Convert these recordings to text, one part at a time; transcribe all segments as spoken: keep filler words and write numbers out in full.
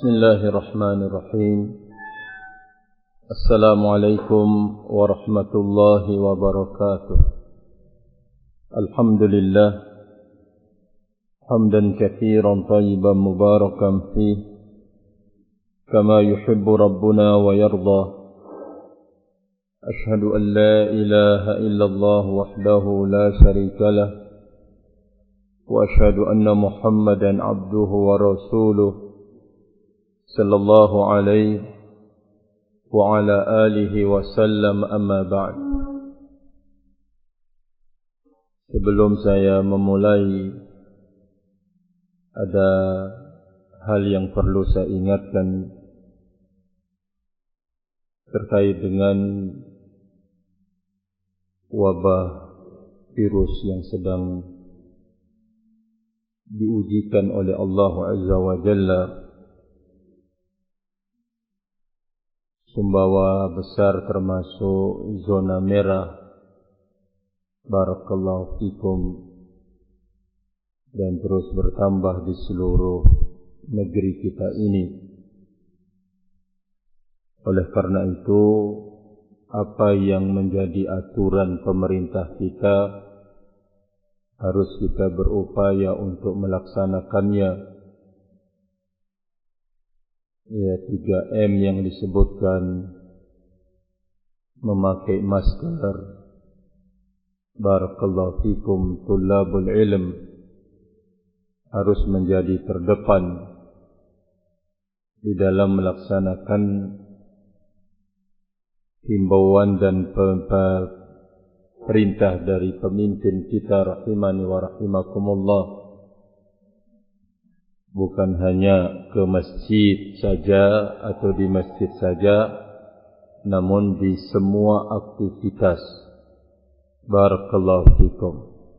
Bismillahirrahmanirrahim. Assalamualaikum warahmatullahi wabarakatuh. Alhamdulillah hamdan katsiran thayyiban mubarakan fih kama yuhibbu rabbuna wa yarda. Ashhadu an la ilaha illallah wahdahu la syarika lah wa ashhadu anna Muhammadan abduhu wa rasuluh sallallahu alaihi wa ala alihi wa sallam, amma ba'd. Sebelum saya memulai, ada hal yang perlu saya ingatkan terkait dengan wabah virus yang sedang diujikan oleh Allah Azza wa Jalla. Sumbawa besar termasuk zona merah, barakallahu fikum, dan terus bertambah di seluruh negeri kita ini. Oleh karena itu, apa yang menjadi aturan pemerintah kita harus kita berupaya untuk melaksanakannya. Ya, tiga M yang disebutkan, memakai masker, barakallahu fikum, tullabul ilm harus menjadi terdepan di dalam melaksanakan himbauan dan perintah dari pemimpin kita rahimani wa rahimakumullah. Bukan hanya ke masjid saja atau di masjid saja, namun di semua aktivitas. Barakallahu fikum.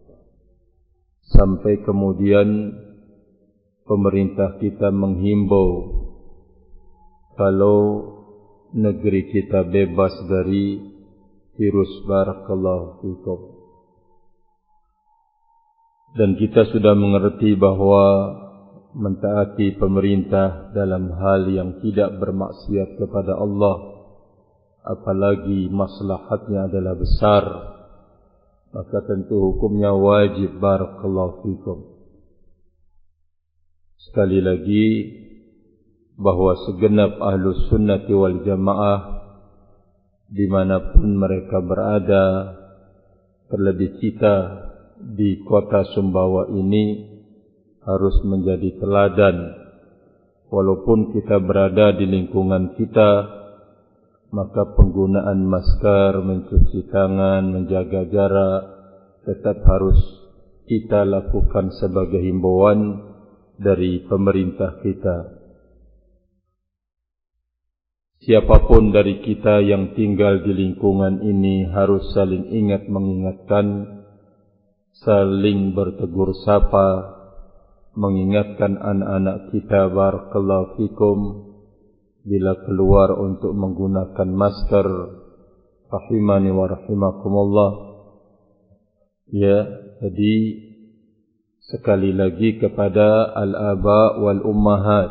Sampai kemudian pemerintah kita menghimbau kalau negeri kita bebas dari virus. Barakallahu fikum. Dan kita sudah mengerti bahwa mentaati pemerintah dalam hal yang tidak bermaksiat kepada Allah, apalagi maslahatnya adalah besar, maka tentu hukumnya wajib. Barakallahu fikum. Sekali lagi, bahwa segenap ahlus sunnati wal jamaah dimanapun mereka berada, terlebih kita di kota Sumbawa ini, harus menjadi teladan. Walaupun kita berada di lingkungan kita, maka penggunaan masker, mencuci tangan, menjaga jarak tetap harus kita lakukan sebagai himbauan dari pemerintah kita. Siapapun dari kita yang tinggal di lingkungan ini harus saling ingat mengingatkan, saling bertegur sapa, mengingatkan anak-anak kita, barakallahu fikum, bila keluar untuk menggunakan masker, rahimani wa rahimakumullah. Ya, jadi sekali lagi kepada al-aba wal ummahat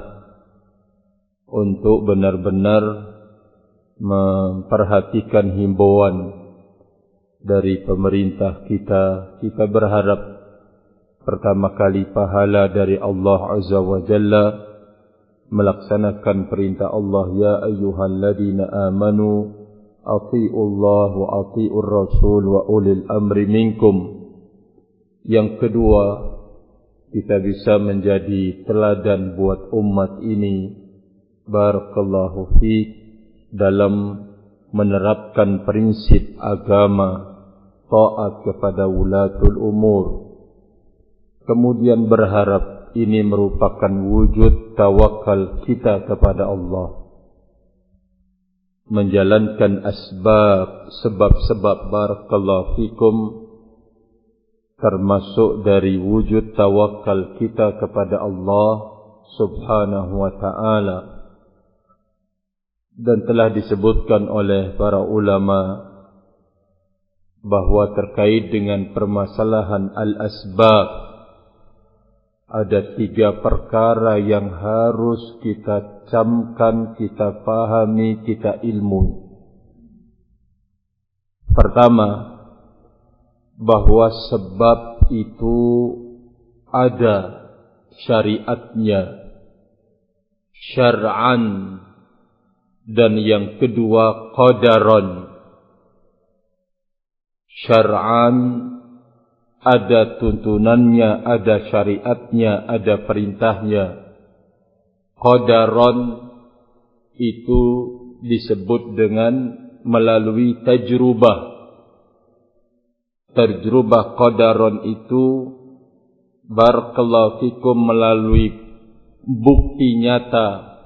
untuk benar-benar memperhatikan himbauan dari pemerintah kita. Kita berharap pertama kali pahala dari Allah Azza wa Jalla, melaksanakan perintah Allah, ya ayyuhalladzina amanu athi'ullah wa athi'ur rasul wa ulil amri minkum. Yang kedua, kita bisa menjadi teladan buat umat ini, barakallahu fiik, dalam menerapkan prinsip agama, taat kepada wulatul umur. Kemudian berharap ini merupakan wujud tawakal kita kepada Allah, menjalankan asbab, sebab-sebab, barakallahu fikum, termasuk dari wujud tawakal kita kepada Allah subhanahu wa ta'ala. Dan telah disebutkan oleh para ulama bahwa terkait dengan permasalahan al-asbab, ada tiga perkara yang harus kita camkan, kita pahami, kita ilmu. Pertama, bahwa sebab itu ada syariatnya, syar'an, dan yang kedua qadaran. Syar'an ada tuntunannya, ada syariatnya, ada perintahnya. Qadaran itu disebut dengan melalui tajrubah. Tajrubah qadaran itu barakallahu fikum melalui bukti nyata,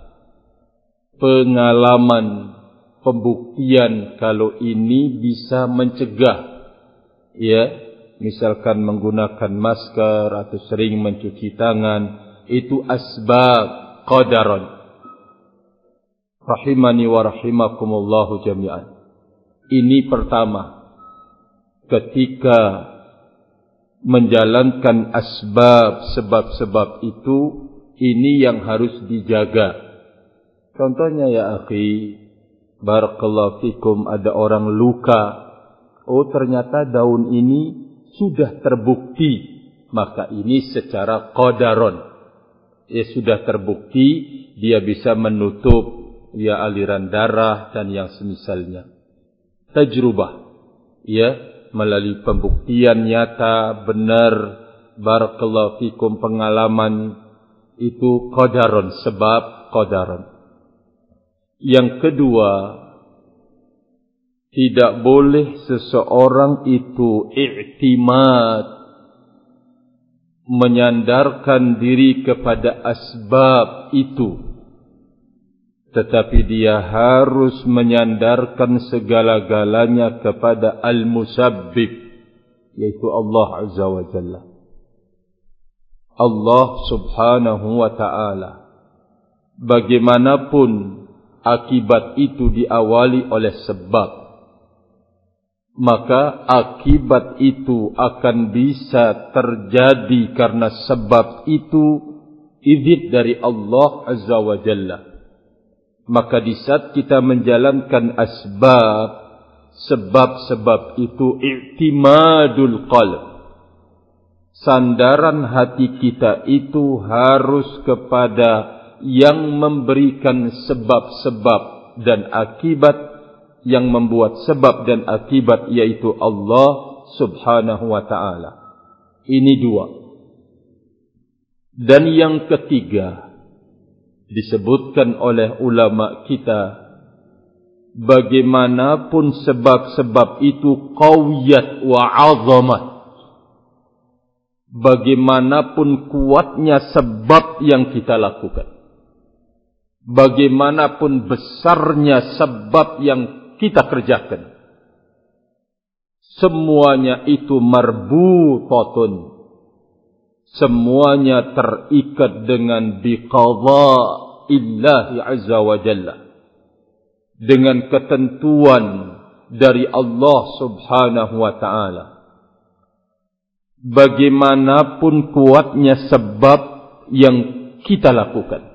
pengalaman, pembuktian kalau ini bisa mencegah, ya, misalkan menggunakan masker atau sering mencuci tangan, itu asbab qadaran. Rahimani wa rahimakumullahu jami'an. Ini pertama, ketika menjalankan asbab, sebab-sebab itu, ini yang harus dijaga. Contohnya ya akhi, barakallahu fikum, ada orang luka, oh ternyata daun ini sudah terbukti, maka ini secara qadaran, ya sudah terbukti, dia bisa menutup ya aliran darah dan yang semisalnya. Tajrubah, ya, melalui pembuktian nyata, benar, barakallahu fikum, pengalaman, itu qadaran, sebab qadaran. Yang kedua, tidak boleh seseorang itu i'timad, menyandarkan diri kepada asbab itu, tetapi dia harus menyandarkan segala-galanya kepada al-musabbib, yaitu Allah Azza wa Jalla. Allah Subhanahu wa ta'ala. Bagaimanapun akibat itu diawali oleh sebab, maka akibat itu akan bisa terjadi karena sebab itu izin dari Allah Azza wa Jalla. Maka di saat kita menjalankan asbab, sebab-sebab itu i'timadul qalb. Sandaran hati kita itu harus kepada yang memberikan sebab-sebab dan akibat, yang membuat sebab dan akibat, yaitu Allah Subhanahu wa ta'ala. Ini dua. Dan yang ketiga, disebutkan oleh ulama kita, bagaimanapun sebab-sebab itu qawiyat wa azamat, bagaimanapun kuatnya sebab yang kita lakukan, bagaimanapun besarnya sebab yang kita kerjakan, semuanya itu marbutatun, semuanya terikat dengan biqadha illahi azza wa jalla, dengan ketentuan dari Allah Subhanahu wa ta'ala. Bagaimanapun kuatnya sebab yang kita lakukan,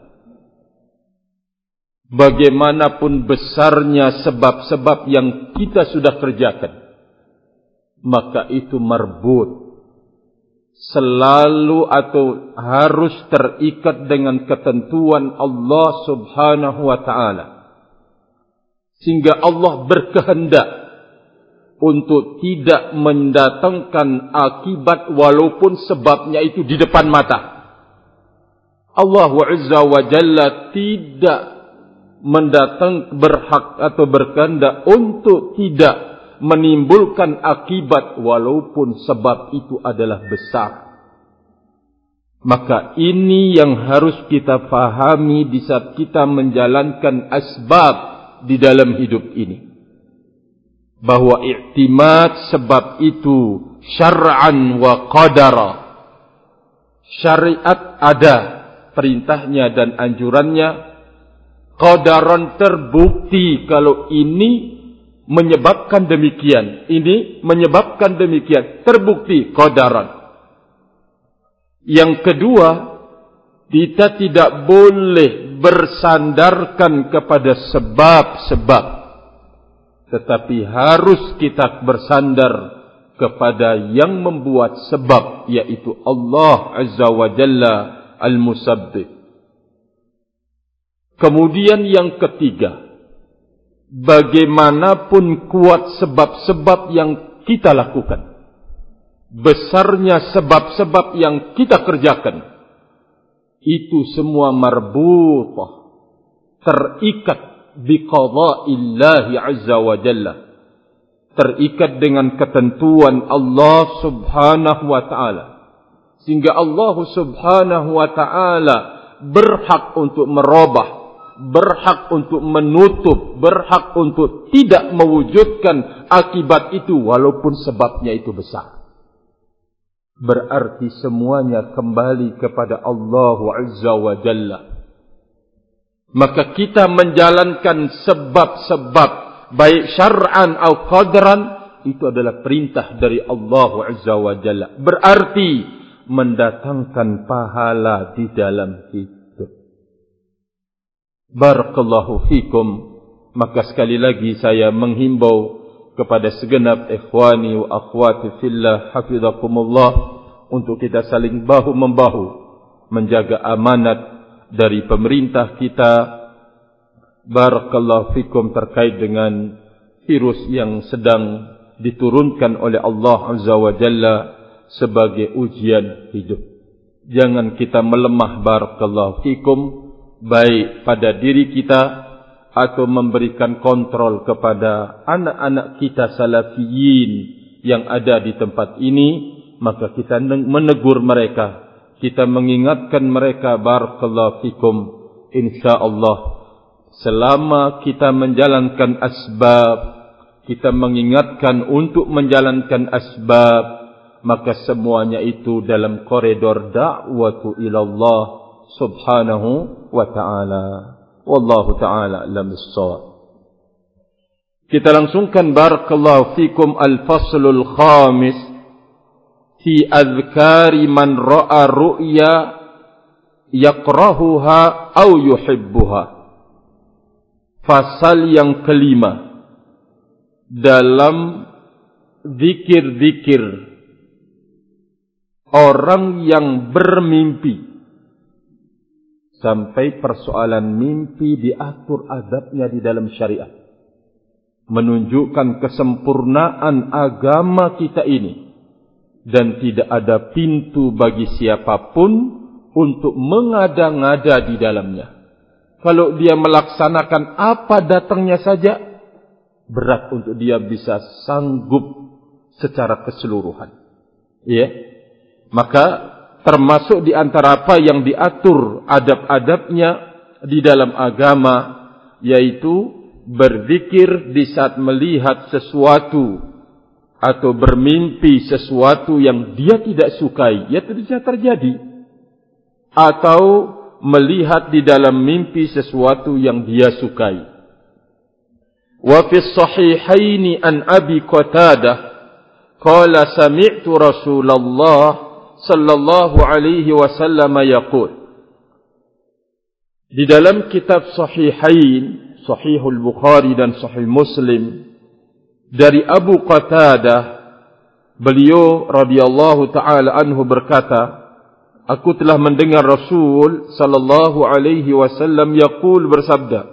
bagaimanapun besarnya sebab-sebab yang kita sudah kerjakan, maka itu marbut, selalu atau harus terikat dengan ketentuan Allah Subhanahu wa ta'ala. Sehingga Allah berkehendak untuk tidak mendatangkan akibat walaupun sebabnya itu di depan mata. Allah Azza wa Jalla tidak mendatang berhak atau berkehendak untuk tidak menimbulkan akibat walaupun sebab itu adalah besar. Maka ini yang harus kita fahami di saat kita menjalankan asbab di dalam hidup ini, bahwa i'timad sebab itu syar'an wa qadara. Syariat ada perintahnya dan anjurannya, qadaran terbukti kalau ini menyebabkan demikian, ini menyebabkan demikian, terbukti qadaran. Yang kedua, kita tidak boleh bersandarkan kepada sebab-sebab, tetapi harus kita bersandar kepada yang membuat sebab, yaitu Allah Azza wa Jalla Al-Musabbib. Kemudian yang ketiga, bagaimanapun kuat sebab-sebab yang kita lakukan, besarnya sebab-sebab yang kita kerjakan, itu semua marbutah, terikat biqada'illahi azza wa jalla, terikat dengan ketentuan Allah subhanahu wa ta'ala, sehingga Allah subhanahu wa ta'ala berhak untuk merubah, berhak untuk menutup, berhak untuk tidak mewujudkan akibat itu walaupun sebabnya itu besar. Berarti semuanya kembali kepada Allah Azza wa Jalla. Maka kita menjalankan sebab-sebab, baik syar'an atau qadran, itu adalah perintah dari Allah Azza wa Jalla. Berarti mendatangkan pahala di dalam hidup. Barakallahu fikum. Maka sekali lagi saya menghimbau kepada segenap ikhwani wa akhwati fillah hafizakumullah, untuk kita saling bahu-membahu menjaga amanat dari pemerintah kita, barakallahu fikum, terkait dengan virus yang sedang diturunkan oleh Allah Azza wa Jalla sebagai ujian hidup. Jangan kita melemah, barakallahu fikum, baik pada diri kita atau memberikan kontrol kepada anak-anak kita salafiyin yang ada di tempat ini. Maka kita menegur mereka, kita mengingatkan mereka, barakallahu fikum, insyaallah selama kita menjalankan asbab, kita mengingatkan untuk menjalankan asbab, maka semuanya itu dalam koridor da'watu ilallah subhanahu wa ta'ala. Wallahu ta'ala a'lam bis-shawab. Kita langsungkan, barakallahu fikum, al-faslul khamis fi adhkari man ra'a ru'ya yakrahuha au yuhibbuha. Fasal yang kelima dalam zikir-zikir orang yang bermimpi. Sampai persoalan mimpi diatur adabnya di dalam syariat, menunjukkan kesempurnaan agama kita ini, dan tidak ada pintu bagi siapapun untuk mengada-ngada di dalamnya. Kalau dia melaksanakan apa datangnya saja, berat untuk dia bisa sanggup secara keseluruhan. Ya, maka termasuk di antara apa yang diatur adab-adabnya di dalam agama, yaitu berzikir di saat melihat sesuatu atau bermimpi sesuatu yang dia tidak sukai, ya tidak terjadi, atau melihat di dalam mimpi sesuatu yang dia sukai. Wa fi sahihaini an Abi Qatadah qala sami'tu Rasulullah sallallahu alaihi wasallam yaqul. Di dalam kitab Sahihain, Sahihul Bukhari dan Sahih Muslim, dari Abu Qatadah, beliau radhiyallahu taala anhu berkata, aku telah mendengar Rasul sallallahu alaihi wasallam yaqul, bersabda,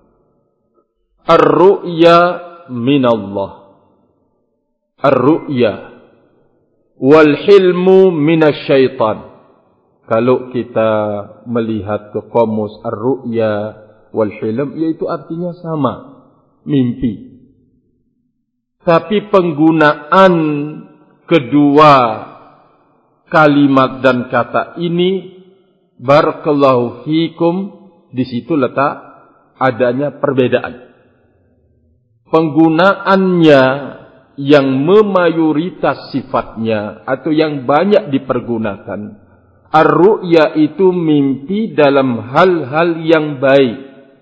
ar-ru'ya minallah, ar-ru'ya wal hilmu minasyaitan. Kalau kita melihat ke kamus ar-ru'ya wal hilm, yaitu artinya sama, mimpi. Tapi penggunaan kedua kalimat dan kata ini, barakallahu fikum, di situ letak adanya perbedaan. Penggunaannya yang memayoritas sifatnya atau yang banyak dipergunakan, ar-ru'ya itu mimpi dalam hal-hal yang baik.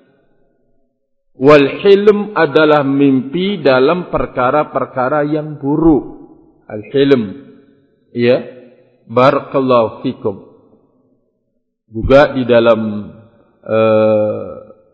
Wal hilm adalah mimpi dalam perkara-perkara yang buruk. Al-hilm, ya, barakallahu fikum. Juga di dalam uh,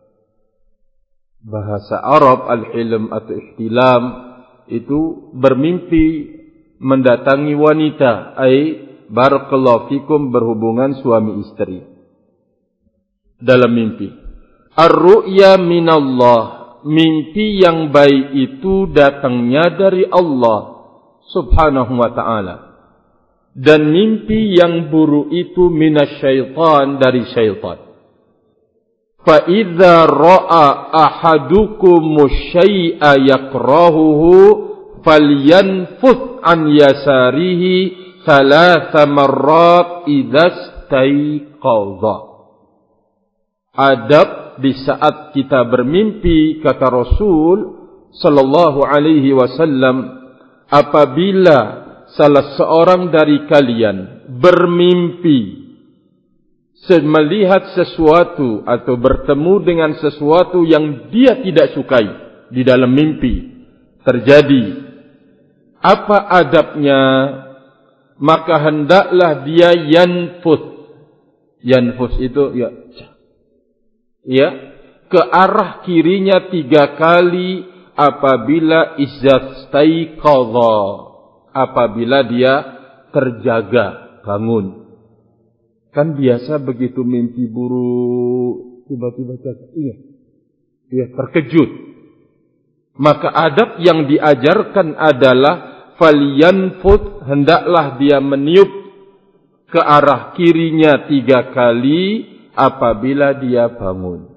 bahasa Arab al-hilm atau ihtilam itu bermimpi mendatangi wanita, ai barakallahu fikum, berhubungan suami istri dalam mimpi. Ar-ru'ya minallah, mimpi yang baik itu datangnya dari Allah subhanahu wa ta'ala. Dan mimpi yang buruk itu minasyaitan, dari syaitan. Fa idza ra'a ahadukum syai'a yakrahuhu falyanfuth an yasarihi thalatha marrat idza staiqadha. Adab di saat kita bermimpi, kata Rasul sallallahu alaihi wasallam, apabila salah seorang dari kalian bermimpi melihat sesuatu atau bertemu dengan sesuatu yang dia tidak sukai di dalam mimpi terjadi, apa adabnya? Maka hendaklah dia yanfuth. Yanfuth itu ya, ya, ke arah kirinya tiga kali apabila izzastaiqadha, apabila dia terjaga, bangun. Kan biasa begitu mimpi buruk tiba-tiba terjaga, iya, iya, terkejut. Maka adab yang diajarkan adalah falyanfuth, hendaklah dia meniup ke arah kirinya tiga kali apabila dia bangun.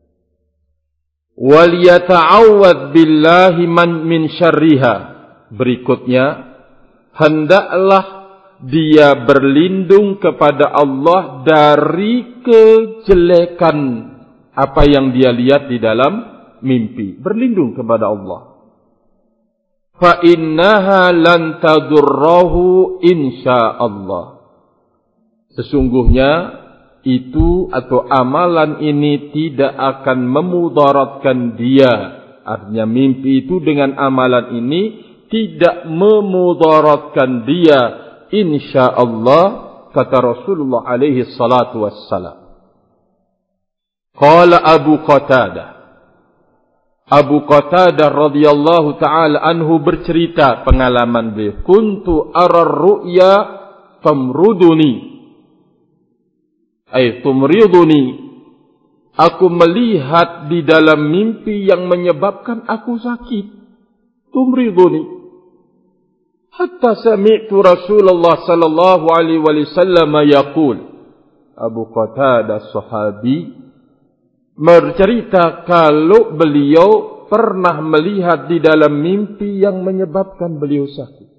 Wal yata'awwadz billahi man min syarriha. Berikutnya, hendaklah dia berlindung kepada Allah dari kejelekan apa yang dia lihat di dalam mimpi. Berlindung kepada Allah. Fa innaha lan tadurrahu insyaallah. Sesungguhnya itu atau amalan ini tidak akan memudaratkan dia. Artinya mimpi itu dengan amalan ini tidak memudaratkan dia, insyaallah, kata Rasulullah alaihi salatu wassalam. Qala Abu Qatadah, Abu Qatadah radhiyallahu taala anhu bercerita pengalaman beliau, kuntu ara ru'ya tamruduni, ay tumriduni, aku melihat di dalam mimpi yang menyebabkan aku sakit. Tumriduni. Hatta sami'tu Rasulullah sallallahu alaihi wasallam yaqul. Abu Qatadah sahabi bercerita kalau beliau pernah melihat di dalam mimpi yang menyebabkan beliau sakit.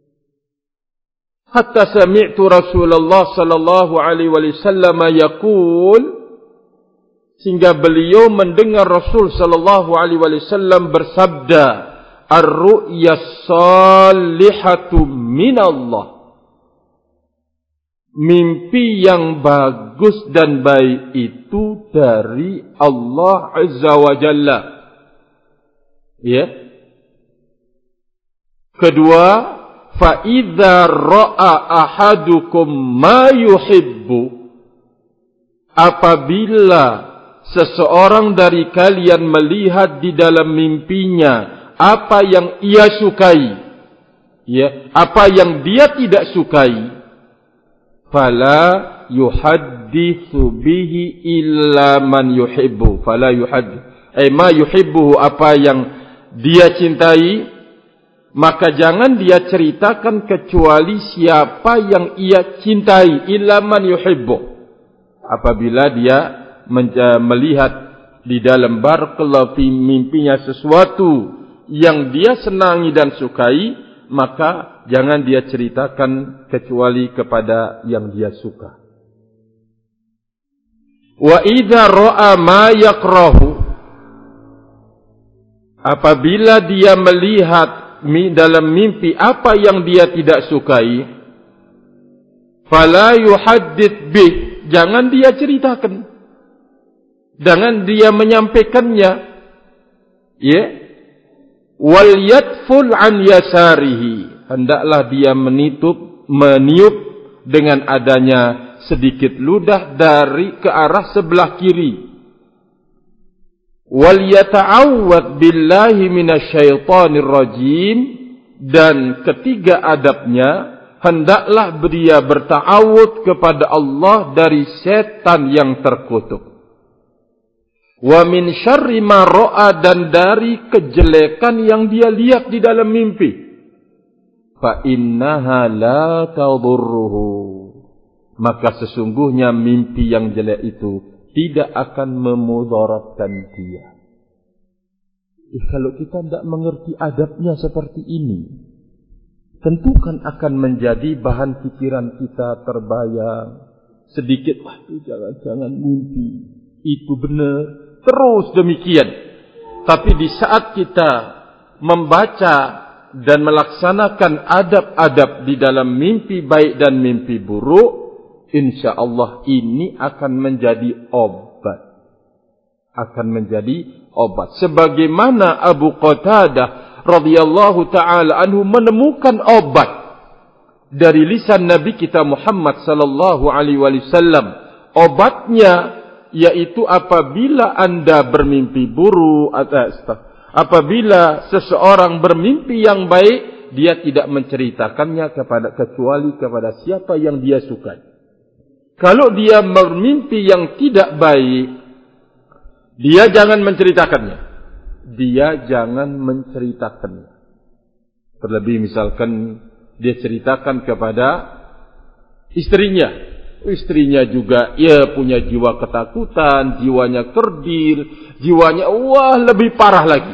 Hatta sami'tu Rasulullah sallallahu alaihi wasallam yaqul, sehingga beliau mendengar Rasul sallallahu alaihi wasallam bersabda, ar-ru'ya salihatu minallah. Mimpi yang bagus dan baik itu dari Allah Azza wa Jalla. Ya. Kedua, fa idza ra'a ahadukum ma yuhibbu, apabila seseorang dari kalian melihat di dalam mimpinya apa yang ia sukai, ya, apa yang dia tidak sukai, fala yuhadditsu bihi illa man yuhibbu, fala yuhaddits, ay ma yuhibbu, apa yang dia cintai, maka jangan dia ceritakan kecuali siapa yang ia cintai, illa man yuhibbu. Apabila dia melihat di dalam barakallahu fi mimpinya sesuatu yang dia senangi dan sukai, maka jangan dia ceritakan kecuali kepada yang dia suka. Wa idza ra'a ma yakrahu, apabila dia melihat dalam mimpi apa yang dia tidak sukai, fala yuhaddits bih, jangan dia ceritakan, jangan dia menyampaikannya, ya. Wal yatful an yasarihi, hendaklah dia menitup, meniup dengan adanya sedikit ludah dari ke arah sebelah kiri. Wal yata'awwad billahi minasyaitonir rajim, dan ketiga adabnya, hendaklah dia berta'awud kepada Allah dari setan yang terkutuk. Wa min syarri ma ra'a, dan dari kejelekan yang dia lihat di dalam mimpi. Fa innaha la tadurruhu, maka sesungguhnya mimpi yang jelek itu tidak akan memudaratkan dia. Eh, kalau kita tidak mengerti adabnya seperti ini, tentu kan akan menjadi bahan pikiran kita terbayang sedikit, wah itu jangan-jangan mimpi, itu benar, terus demikian. Tapi di saat kita membaca dan melaksanakan adab-adab di dalam mimpi baik dan mimpi buruk, insya Allah ini akan menjadi obat. Akan menjadi obat. Sebagaimana Abu Qatadah radhiyallahu ta'ala anhu menemukan obat dari lisan Nabi kita Muhammad sallallahu alaihi wasallam. Obatnya yaitu apabila anda bermimpi buruk, atau apabila seseorang bermimpi yang baik, dia tidak menceritakannya kepada kecuali kepada siapa yang dia sukai. Kalau dia bermimpi yang tidak baik, dia jangan menceritakannya. Dia jangan menceritakannya. Terlebih misalkan dia ceritakan kepada istrinya. Istrinya juga ya punya jiwa ketakutan, jiwanya kerdil, jiwanya wah lebih parah lagi.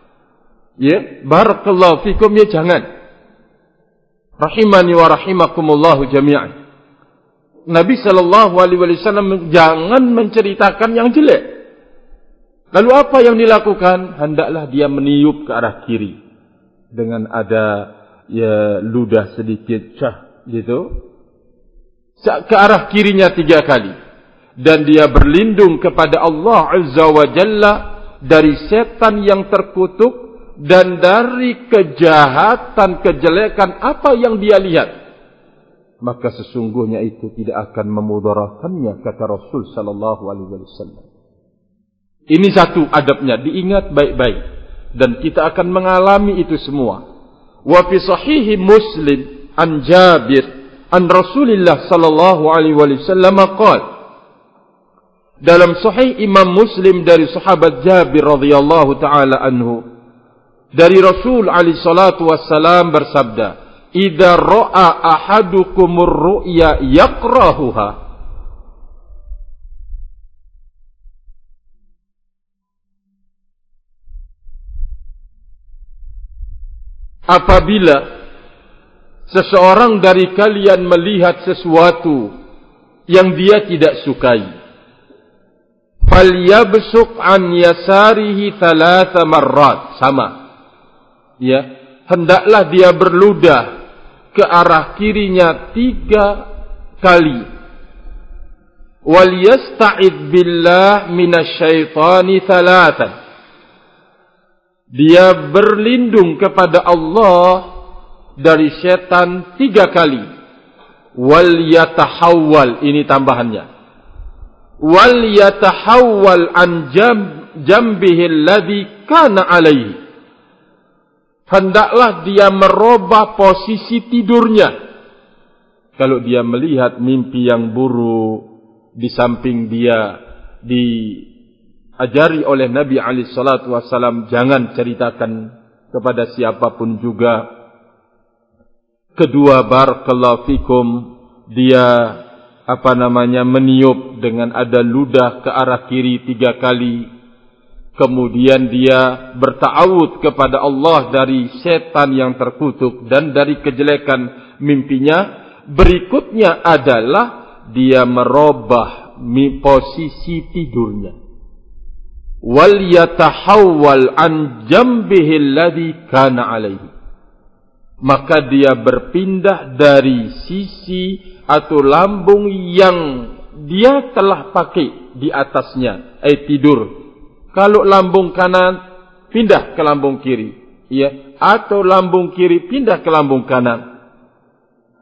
Ya, barakallahu fikum, ya jangan. Rahimani wa rahimakumullahu jami'an. Nabi sallallahu alaihi wasallam jangan menceritakan yang jelek. Lalu apa yang dilakukan? Hendaklah dia meniup ke arah kiri dengan ada ya ludah sedikit cah gitu. Ke arah kirinya tiga kali, dan dia berlindung kepada Allah Azza wa Jalla dari setan yang terkutuk dan dari kejahatan kejelekan apa yang dia lihat. Maka sesungguhnya itu tidak akan memudaratkannya, kata Rasul sallallahu alaihi wasallam. Ini satu adabnya, diingat baik-baik, dan kita akan mengalami itu semua. Wa fi sahih Muslim an Jabir an Rasulillah sallallahu alaihi wasallam qala, dalam sahih Imam Muslim dari sahabat Jabir radhiyallahu taala anhu, dari Rasul alaihi salatu wassalam bersabda, idza ra'a ahadukumur ru'ya yaqrahuha, apabila seseorang dari kalian melihat sesuatu yang dia tidak sukai, falyabsuq an yasarihi thalatha marrat, sama ya, hendaklah dia berludah ke arah kirinya tiga kali. Wal yasta'id billah minasyaitani thalathan, dia berlindung kepada Allah dari setan tiga kali. Wal yatahawwal, ini tambahannya, wal yatahawwal an jam, jambihi alladhi kana alaihi, hendaklah dia merubah posisi tidurnya. Kalau dia melihat mimpi yang buruk, di samping dia diajari oleh Nabi alaihi salatu wasallam, jangan ceritakan kepada siapapun juga. Kedua, barakallahu fikum, dia apa namanya meniup dengan ada ludah ke arah kiri tiga kali. Kemudian dia berta'awud kepada Allah dari setan yang terkutuk dan dari kejelekan mimpinya. Berikutnya adalah dia merubah posisi tidurnya. Wal yatahawwal an jambihi alladhi kana alaihi, maka dia berpindah dari sisi atau lambung yang dia telah pakai di atasnya, eh tidur. Kalau lambung kanan, pindah ke lambung kiri, ya, atau lambung kiri pindah ke lambung kanan.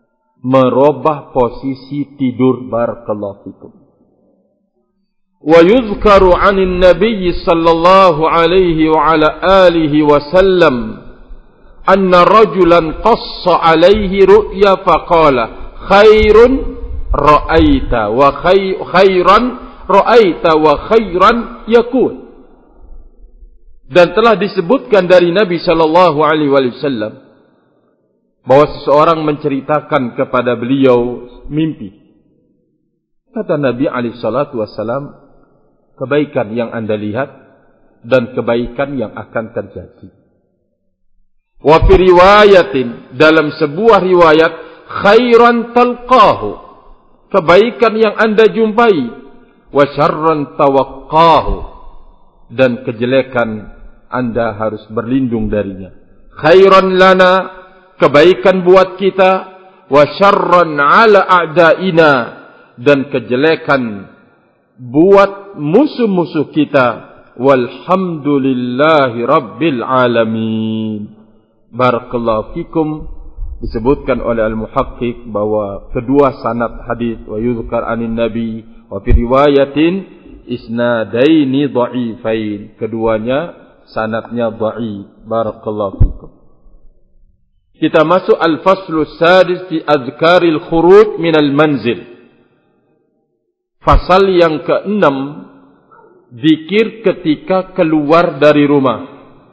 merubah posisi tidur. Barakallahu fikum. Wa yuzkaru 'anil nabiy sallallahu alaihi wa ala alihi wasallam anna rajulan qassa alaihi ru'ya faqala khairun ra'aita wa khairan ra'aita wa khairan yakun. Dan telah disebutkan dari Nabi sallallahu alaihi wasallam bahwa seseorang menceritakan kepada beliau mimpi. Kata Nabi alaihi salatu wasallam, kebaikan yang Anda lihat dan kebaikan yang akan terjadi. Wa fi riwayatin, dalam sebuah riwayat, khairan talqahu, kebaikan yang Anda jumpai, wa syarran tawaqqahu, dan kejelekan Anda harus berlindung darinya. Khairan lana, kebaikan buat kita, wa syarran ala a'daina, dan kejelekan buat musuh-musuh kita. Walhamdulillahi rabbil alamin. Barakallahu fikum. Disebutkan oleh al-muhaqqiq bahwa kedua sanad hadis wa yuzkar anin nabi wa fi riwayatin isnadaini dha'ifain, keduanya sanadnya dha'if. Barakallahu fikum. Kita masuk al-faslu sadis fi azkaril khuruj minal manzil. Fasal yang keenam, zikir ketika keluar dari rumah.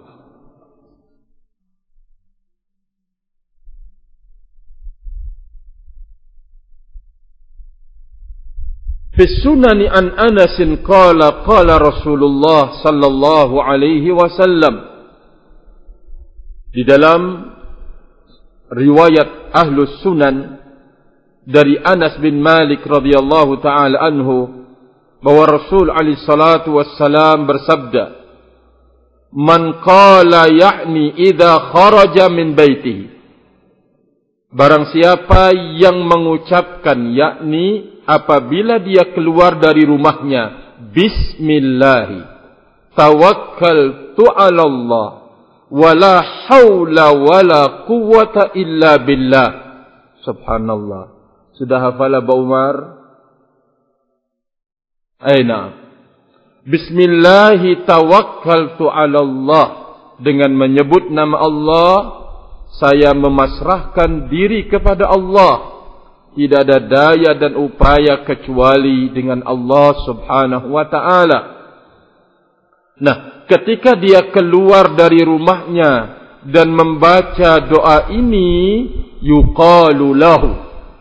Fi sunani an Anas qala qala Rasulullah sallallahu alaihi wasallam. Di dalam riwayat Ahlus Sunan dari Anas bin Malik radhiyallahu taala anhu bahwa Rasul alaihi salatu wassalam bersabda, "Man qala ya'ni idza kharaja min baitihi." Barang siapa yang mengucapkan yakni apabila dia keluar dari rumahnya, bismillah, tawakkaltu 'ala Allah, wala haula wala quwwata illa billah. Subhanallah. Sudah hafal Abu Umar? Aina. Bismillah tawakkaltu 'ala Allah. Dengan menyebut nama Allah, saya memasrahkan diri kepada Allah. Tidak ada daya dan upaya kecuali dengan Allah Subhanahu wa ta'ala. Nah, ketika dia keluar dari rumahnya dan membaca doa ini, yuqalu lahu,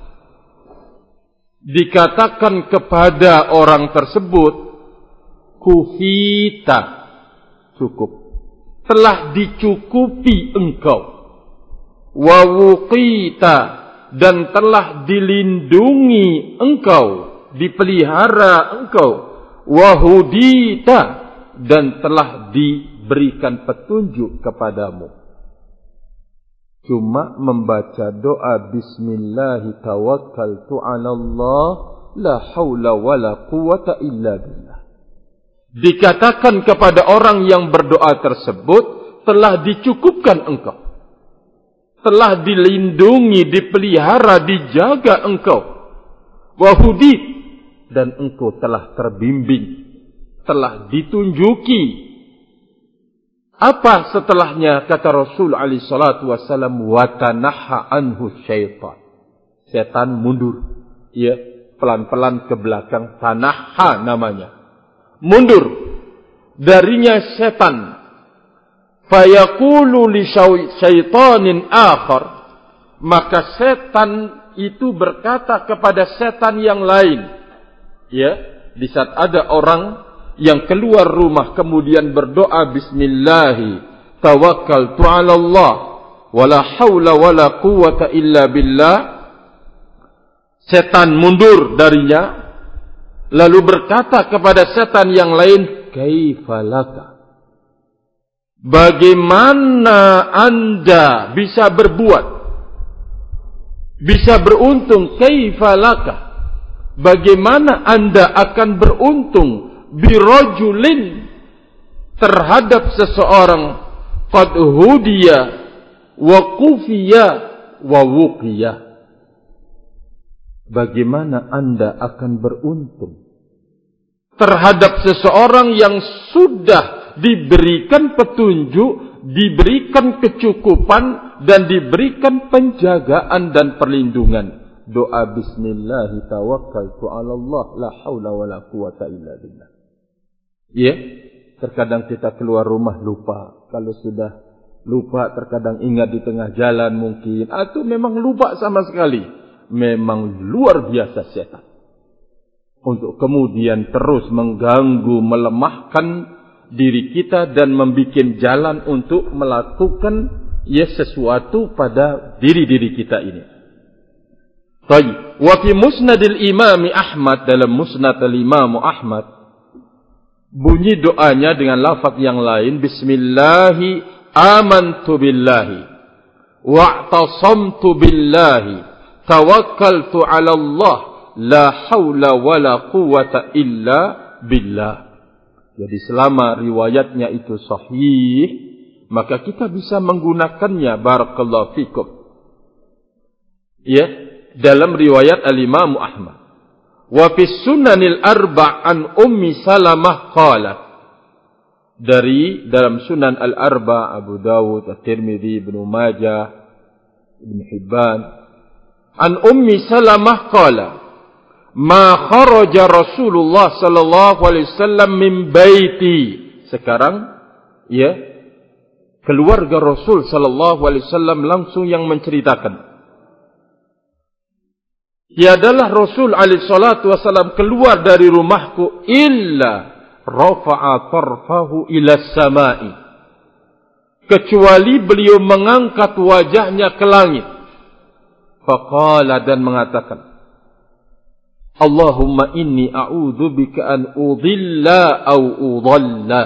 dikatakan kepada orang tersebut, kufita, cukup, telah dicukupi engkau, wa wuqita, dan telah dilindungi engkau, dipelihara engkau, wa hudita, dan telah diberikan petunjuk kepadamu. Cuma membaca doa bismillah tawakkaltu 'ala Allah, la haula wala quwwata illa billah. Dikatakan kepada orang yang berdoa tersebut, telah dicukupkan engkau, telah dilindungi, dipelihara, dijaga engkau, wahudid, dan engkau telah terbimbing, telah ditunjuki. Apa setelahnya? Kata Rasul alaihi salatu wasallam, watanaha anhu syaitan. Setan mundur, ya, pelan-pelan ke belakang. Tanaha namanya, mundur darinya setan. Fayaqulu li syaitanin akhar, maka setan itu berkata kepada setan yang lain, ya, di saat ada orang yang keluar rumah kemudian berdoa bismillahi tawakkaltu 'ala Allah, wala haula wala quwwata illa billah, setan mundur darinya lalu berkata kepada setan yang lain, kaifalaka, bagaimana Anda bisa berbuat, bisa beruntung, kaifalaka, bagaimana Anda akan beruntung, birajulin, terhadap seseorang, qad hudiya wa qufiya wa wuqiya, bagaimana Anda akan beruntung terhadap seseorang yang sudah diberikan petunjuk, diberikan kecukupan, dan diberikan penjagaan dan perlindungan. Doa bismillah tawakkaltu 'ala Allah la haula wala quwata illa billah. Ya, terkadang kita keluar rumah lupa. Kalau sudah lupa terkadang ingat di tengah jalan mungkin, atau memang lupa sama sekali. Memang luar biasa setan. Untuk kemudian terus mengganggu, melemahkan diri kita dan membuat jalan untuk melakukan ya sesuatu pada diri-diri kita ini. Baik. Wa fi musnadil Imam Ahmad, dalam musnad al-Imam Ahmad, bunyi doanya dengan lafaz yang lain, Bismillahi amantu billahi wa'tasamtu billahi tawakkaltu 'ala Allah la haula wala quwata illa billah. Jadi selama riwayatnya itu sahih, maka kita bisa menggunakannya, barakallahu fikum. Ya, dalam riwayat al-Imam Ahmad. Wa fi sunanil arba' an Ummi Salamah qalat. Dari dalam Sunan al-Arba' Abu Dawud, At-Tirmidzi, Ibnu Majah, Ibnu Hibban, an Ummi Salamah qalat, ma kharaja Rasulullah sallallahu alaihi wasallam min baiti. Sekarang ya, keluarga Rasul sallallahu alaihi wasallam langsung yang menceritakan. Tiadalah Rasul alaihi salatu wasallam keluar dari rumahku illa rafa'a tarfahu ila samai, kecuali beliau mengangkat wajahnya ke langit. Faqala, dan mengatakan, Allahumma inni a'udzu bika an udhilla au udhalla.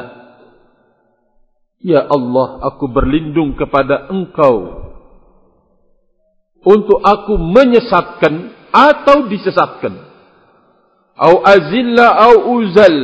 Ya Allah, aku berlindung kepada Engkau untuk aku menyesatkan atau disesatkan. Au azilla au uzal.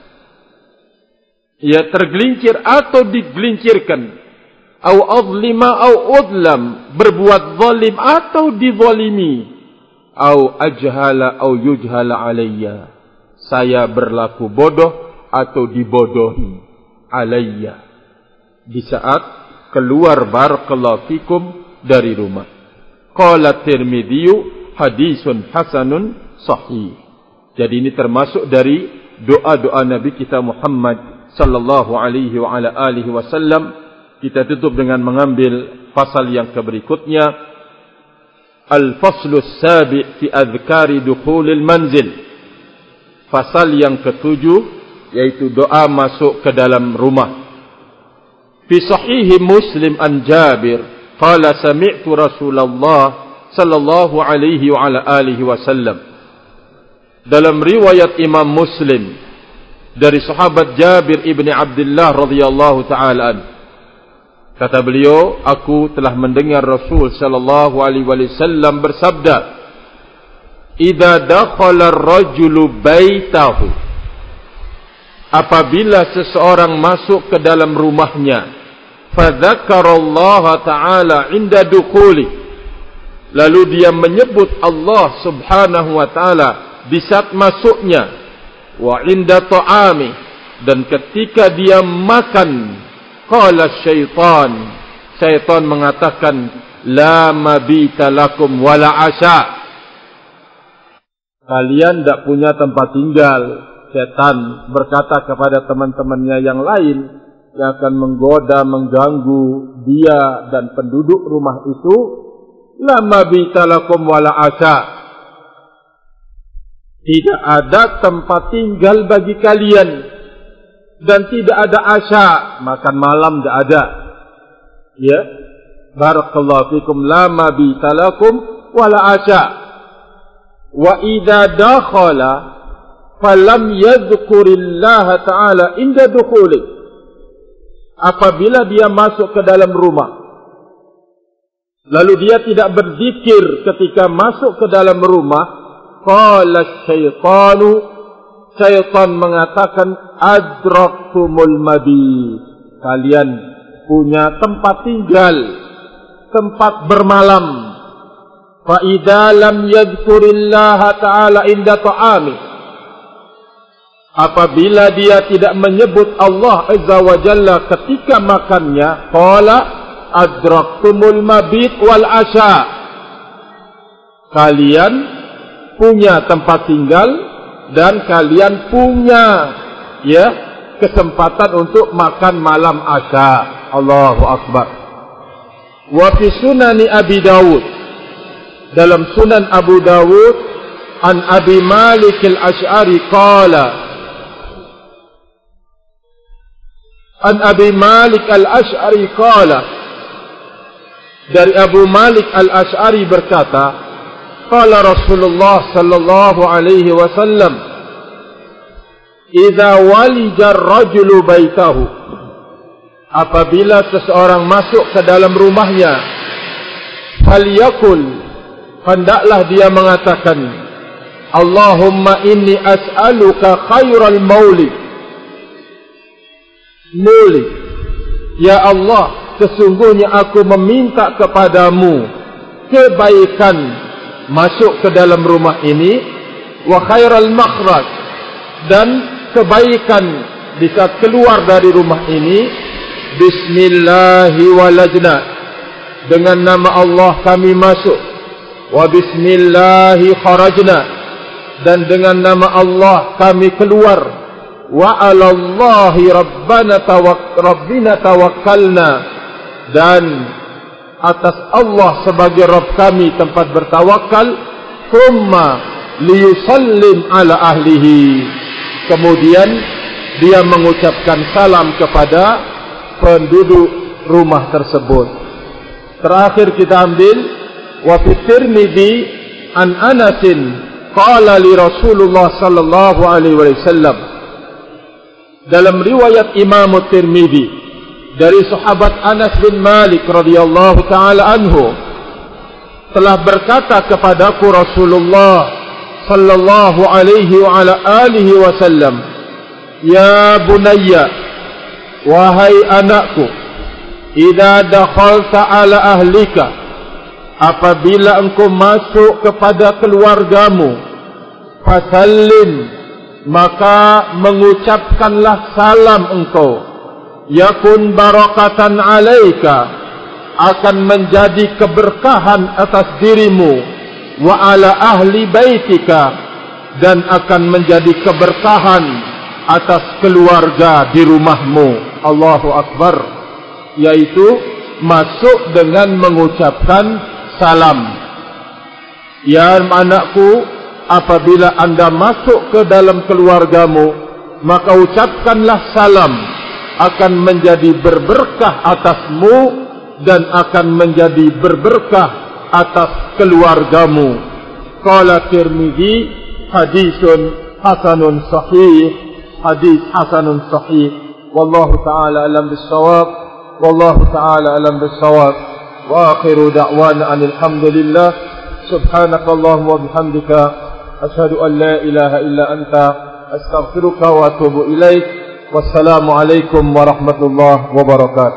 Ya, tergelincir atau digelincirkan. Au adlima au udlam, berbuat zalim atau dizalimi. Au ajhala au yujhala alayya, saya berlaku bodoh atau dibodohi alayya, di saat keluar barakallahu fikum dari rumah. Qala Tirmidzi hadisun hasanun sahih. Jadi ini termasuk dari doa-doa Nabi kita Muhammad sallallahu alaihi wa ala alihi wasallam. Kita tutup dengan mengambil pasal yang berikutnya. Al-faslu as-sabi' fi adhkari dukhulil manzil. Fasal yang ketujuh, yaitu doa masuk ke dalam rumah. Fi sahihi Muslim an Jabir qala sami'tu Rasulullah sallallahu alaihi wa ala alihi wasallam. Dalam riwayat Imam Muslim dari sahabat Jabir ibni Abdullah radhiyallahu taala an, kata beliau, aku telah mendengar Rasul sallallahu alaihi wasallam bersabda, "Idza dakhala ar-rajulu baitahu," apabila seseorang masuk ke dalam rumahnya, fa dzakarallaha ta'ala 'inda dukhuli, lalu dia menyebut Allah Subhanahu wa taala di saat masuknya, wa 'inda ta'ami, dan ketika dia makan, qala syaitan, syaitan mengatakan, la mabita lakum wala asya, kalian tidak punya tempat tinggal. Setan berkata kepada teman-temannya yang lain yang akan menggoda, mengganggu dia dan penduduk rumah itu, la mabita lakum wala asya, tidak ada tempat tinggal bagi kalian dan tidak ada asya, makan malam tidak ada. Ya, barakallahu fikum, la mabita lakum wala asya. Wa idza dakhala falam yadhkurillaha ta'ala inda dukhuli, apabila dia masuk ke dalam rumah lalu dia tidak berzikir ketika masuk ke dalam rumah, qala syaitanu, syaitan mengatakan, adraktumul mabit, kalian punya tempat tinggal, tempat bermalam. fa idza lam yadhkurillaha ta'ala inda ta'ami, apabila dia tidak menyebut Allah Azza wa Jalla ketika makannya, qala adraktumul mabit wal asya, kalian punya tempat tinggal dan kalian punya ya kesempatan untuk makan malam asya. Allahu Akbar. Wa fi sunani Abi Dawud, dalam sunan Abu Dawud, an Abi Malik al-Ash'ari qala, an Abi Malik al-Ash'ari qala, dari Abu Malik al-Ash'ari berkata, qala Rasulullah sallallahu alaihi wasallam, idza walija ar-rajulu baitahu, apabila seseorang masuk ke dalam rumahnya, falyakul, hendaklah dia mengatakan, Allahumma inni as'aluka khairal maulid, muli, ya Allah, sesungguhnya aku meminta kepadamu kebaikan masuk ke dalam rumah ini, wa khairal makhraj, dan kebaikan di saat keluar dari rumah ini. Bismillahi walajna, dengan nama Allah kami masuk. Wa bismillahi kharajna, dan dengan nama Allah kami keluar. Wa alallahi rabbana tawak rabbina tawakkalna, dan atas Allah sebagai Rabb kami tempat bertawakal. Thumma liyusallim ala ahlihi, kemudian dia mengucapkan salam kepada penduduk rumah tersebut. Terakhir kita ambil wa fi Tirmidzi an Anasin qala li Rasulullah sallallahu alaihi wasallam, dalam riwayat Imam Tirmidzi dari sahabat Anas bin Malik radhiyallahu taala anhu, telah berkata kepadaku Rasulullah sallallahu alaihi wa ala alihi wasallam, ya bunayya, wahai anakku, idza dakhalta ala ahlika, apabila engkau masuk kepada keluargamu, fasallim, maka mengucapkanlah salam engkau, yakun barakatan alaika, akan menjadi keberkahan atas dirimu, wa ala ahli baitika, dan akan menjadi keberkahan atas keluarga di rumahmu. Allahu Akbar. Yaitu masuk dengan mengucapkan salam. Ya anakku, apabila anda masuk ke dalam keluargamu, maka ucapkanlah salam, akan menjadi berberkah atasmu dan akan menjadi berberkah atas keluargamu. Qala Tirmidzi, hadisun hasanun sahih, hadis hasanun sahih. Wallahu ta'ala alam bis-shawab, wallahu ta'ala alam bis-shawab, wa akhiru da'wana anil hamdulillah, subhanakallahumma wa bihamdika, ashhadu an la ilaha illa anta, astaghfiruka wa atubu ilaik. Wassalamu alaikum warahmatullahi wabarakatuh.